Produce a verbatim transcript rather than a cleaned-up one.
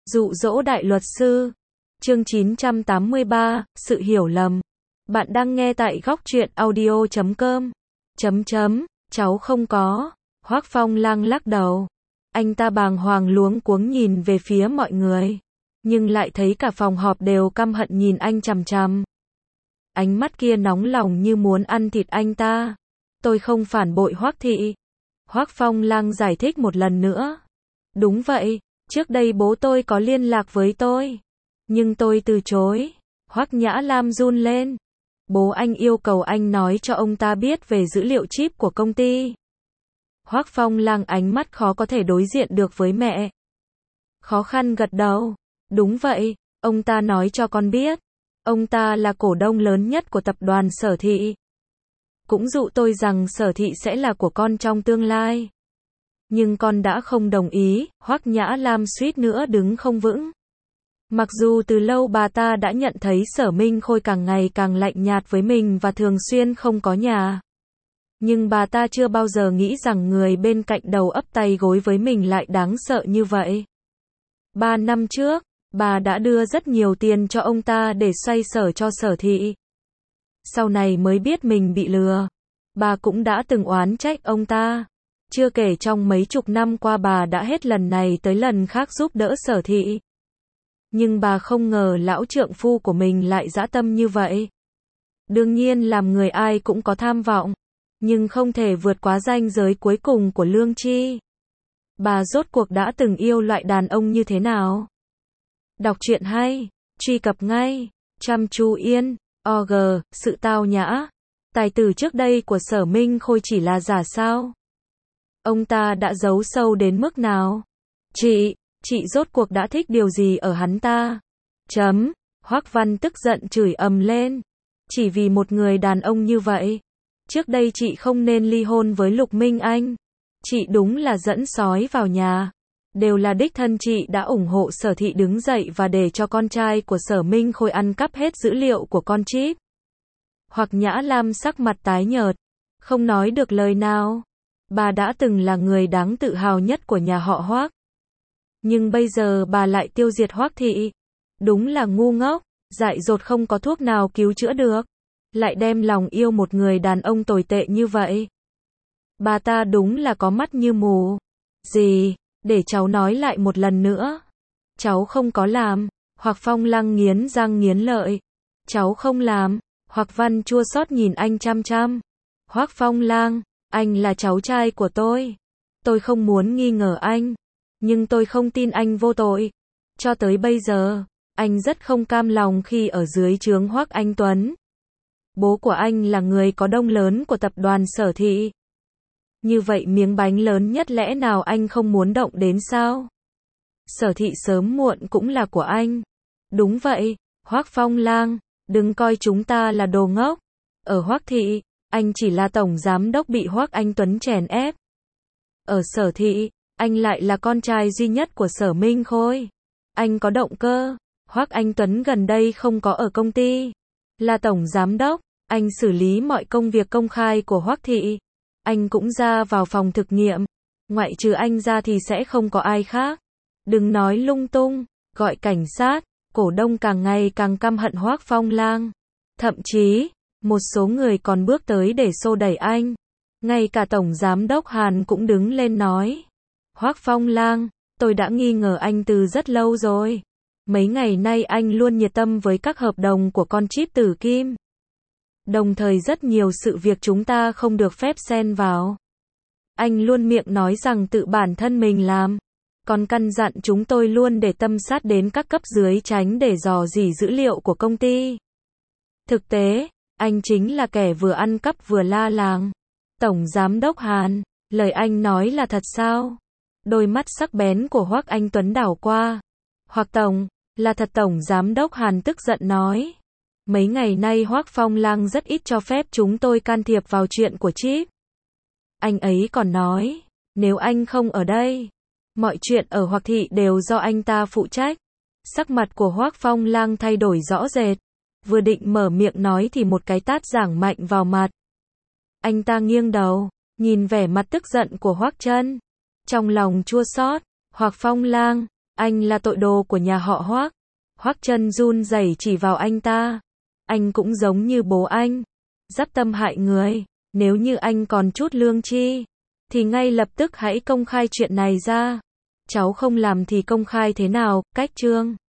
Dụ dỗ đại luật sư. Chương chín trăm tám mươi ba, sự hiểu lầm. Bạn đang nghe tại góc truyện audio chấm com. Chấm chấm, cháu không có. Hoác Phong Lang lắc đầu. Anh ta bàng hoàng luống cuống nhìn về phía mọi người. Nhưng lại thấy cả phòng họp đều căm hận nhìn anh chằm chằm. Ánh mắt kia nóng lòng như muốn ăn thịt anh ta. Tôi không phản bội Hoác thị. Hoác Phong Lang giải thích một lần nữa. Đúng vậy, trước đây bố tôi có liên lạc với tôi. Nhưng tôi từ chối. Hoác Nhã Lam run lên. Bố anh yêu cầu anh nói cho ông ta biết về dữ liệu chip của công ty. Hoác Phong Lang ánh mắt khó có thể đối diện được với mẹ. Khó khăn gật đầu. Đúng vậy, ông ta nói cho con biết. Ông ta là cổ đông lớn nhất của tập đoàn Sở Thị. Cũng dụ tôi rằng Sở Thị sẽ là của con trong tương lai. Nhưng con đã không đồng ý, Hoác Nhã Lam suýt nữa đứng không vững. Mặc dù từ lâu bà ta đã nhận thấy Sở Minh Khôi càng ngày càng lạnh nhạt với mình và thường xuyên không có nhà. Nhưng bà ta chưa bao giờ nghĩ rằng người bên cạnh đầu ấp tay gối với mình lại đáng sợ như vậy. Ba năm trước, bà đã đưa rất nhiều tiền cho ông ta để xoay sở cho Sở Thị. Sau này mới biết mình bị lừa. Bà cũng đã từng oán trách ông ta. Chưa kể trong mấy chục năm qua bà đã hết lần này tới lần khác giúp đỡ Sở Thị. Nhưng bà không ngờ lão trượng phu của mình lại dã tâm như vậy. Đương nhiên làm người ai cũng có tham vọng. Nhưng không thể vượt quá ranh giới cuối cùng của lương tri. Bà rốt cuộc đã từng yêu loại đàn ông như thế nào? Đọc truyện hay, truy cập ngay, chăm chú yên, o g, sự tao nhã. Tài tử trước đây của Sở Minh Khôi chỉ là giả sao? Ông ta đã giấu sâu đến mức nào? Chị, chị rốt cuộc đã thích điều gì ở hắn ta? Chấm, Hoác Văn tức giận chửi ầm lên. Chỉ vì một người đàn ông như vậy. Trước đây chị không nên ly hôn với Lục Minh Anh. Chị đúng là dẫn sói vào nhà. Đều là đích thân chị đã ủng hộ Sở Thị đứng dậy và để cho con trai của Sở Minh Khôi ăn cắp hết dữ liệu của con chip. Hoắc Nhã Lam sắc mặt tái nhợt, không nói được lời nào. Bà đã từng là người đáng tự hào nhất của nhà họ Hoắc. Nhưng bây giờ bà lại tiêu diệt Hoắc thị. Đúng là ngu ngốc, dại dột không có thuốc nào cứu chữa được. Lại đem lòng yêu một người đàn ông tồi tệ như vậy. Bà ta đúng là có mắt như mù. Gì? Để cháu nói lại một lần nữa. Cháu không có làm. Hoắc Phong Lang nghiến răng nghiến lợi. Cháu không làm. Hoắc Văn chua xót nhìn anh chăm chăm. Hoắc Phong Lang, anh là cháu trai của tôi. Tôi không muốn nghi ngờ anh. Nhưng tôi không tin anh vô tội. Cho tới bây giờ, anh rất không cam lòng khi ở dưới trướng Hoắc Anh Tuấn. Bố của anh là người có đông lớn của tập đoàn Sở Thị. Như vậy miếng bánh lớn nhất lẽ nào anh không muốn động đến sao? Sở Thị sớm muộn cũng là của anh. Đúng vậy, Hoắc Phong Lang, đừng coi chúng ta là đồ ngốc. Ở Hoắc Thị, anh chỉ là tổng giám đốc bị Hoắc Anh Tuấn chèn ép. Ở Sở Thị, anh lại là con trai duy nhất của Sở Minh Khôi. Anh có động cơ. Hoắc Anh Tuấn gần đây không có ở công ty. Là tổng giám đốc, anh xử lý mọi công việc công khai của Hoắc Thị. Anh cũng ra vào phòng thực nghiệm. Ngoại trừ anh ra thì sẽ không có ai khác. Đừng nói lung tung, gọi cảnh sát. Cổ đông càng ngày càng căm hận Hoác Phong Lang. Thậm chí, một số người còn bước tới để xô đẩy anh. Ngay cả Tổng Giám đốc Hàn cũng đứng lên nói. Hoác Phong Lang, tôi đã nghi ngờ anh từ rất lâu rồi. Mấy ngày nay anh luôn nhiệt tâm với các hợp đồng của con chip Tử Kim. Đồng thời rất nhiều sự việc chúng ta không được phép xen vào. Anh luôn miệng nói rằng tự bản thân mình làm. Còn căn dặn chúng tôi luôn để tâm sát đến các cấp dưới tránh để dò dỉ dữ liệu của công ty. Thực tế, anh chính là kẻ vừa ăn cắp vừa la làng. Tổng Giám đốc Hàn, lời anh nói là thật sao? Đôi mắt sắc bén của Hoắc Anh Tuấn đảo qua. Hoắc Tổng, là thật. Tổng Giám đốc Hàn tức giận nói. Mấy ngày nay Hoắc Phong Lang rất ít cho phép chúng tôi can thiệp vào chuyện của chip. Anh ấy còn nói, nếu anh không ở đây, mọi chuyện ở Hoắc Thị đều do anh ta phụ trách. Sắc mặt của Hoắc Phong Lang thay đổi rõ rệt. Vừa định mở miệng nói thì một cái tát giáng mạnh vào mặt. Anh ta nghiêng đầu, nhìn vẻ mặt tức giận của Hoắc Trân. Trong lòng chua xót, Hoắc Phong Lang, Anh là tội đồ của nhà họ Hoác. Hoác Chân run rẩy chỉ vào anh ta. Anh cũng giống như bố anh. Dắp tâm hại người. Nếu như anh còn chút lương tri, thì ngay lập tức hãy công khai chuyện này ra. Cháu không làm thì công khai thế nào, cách Trương.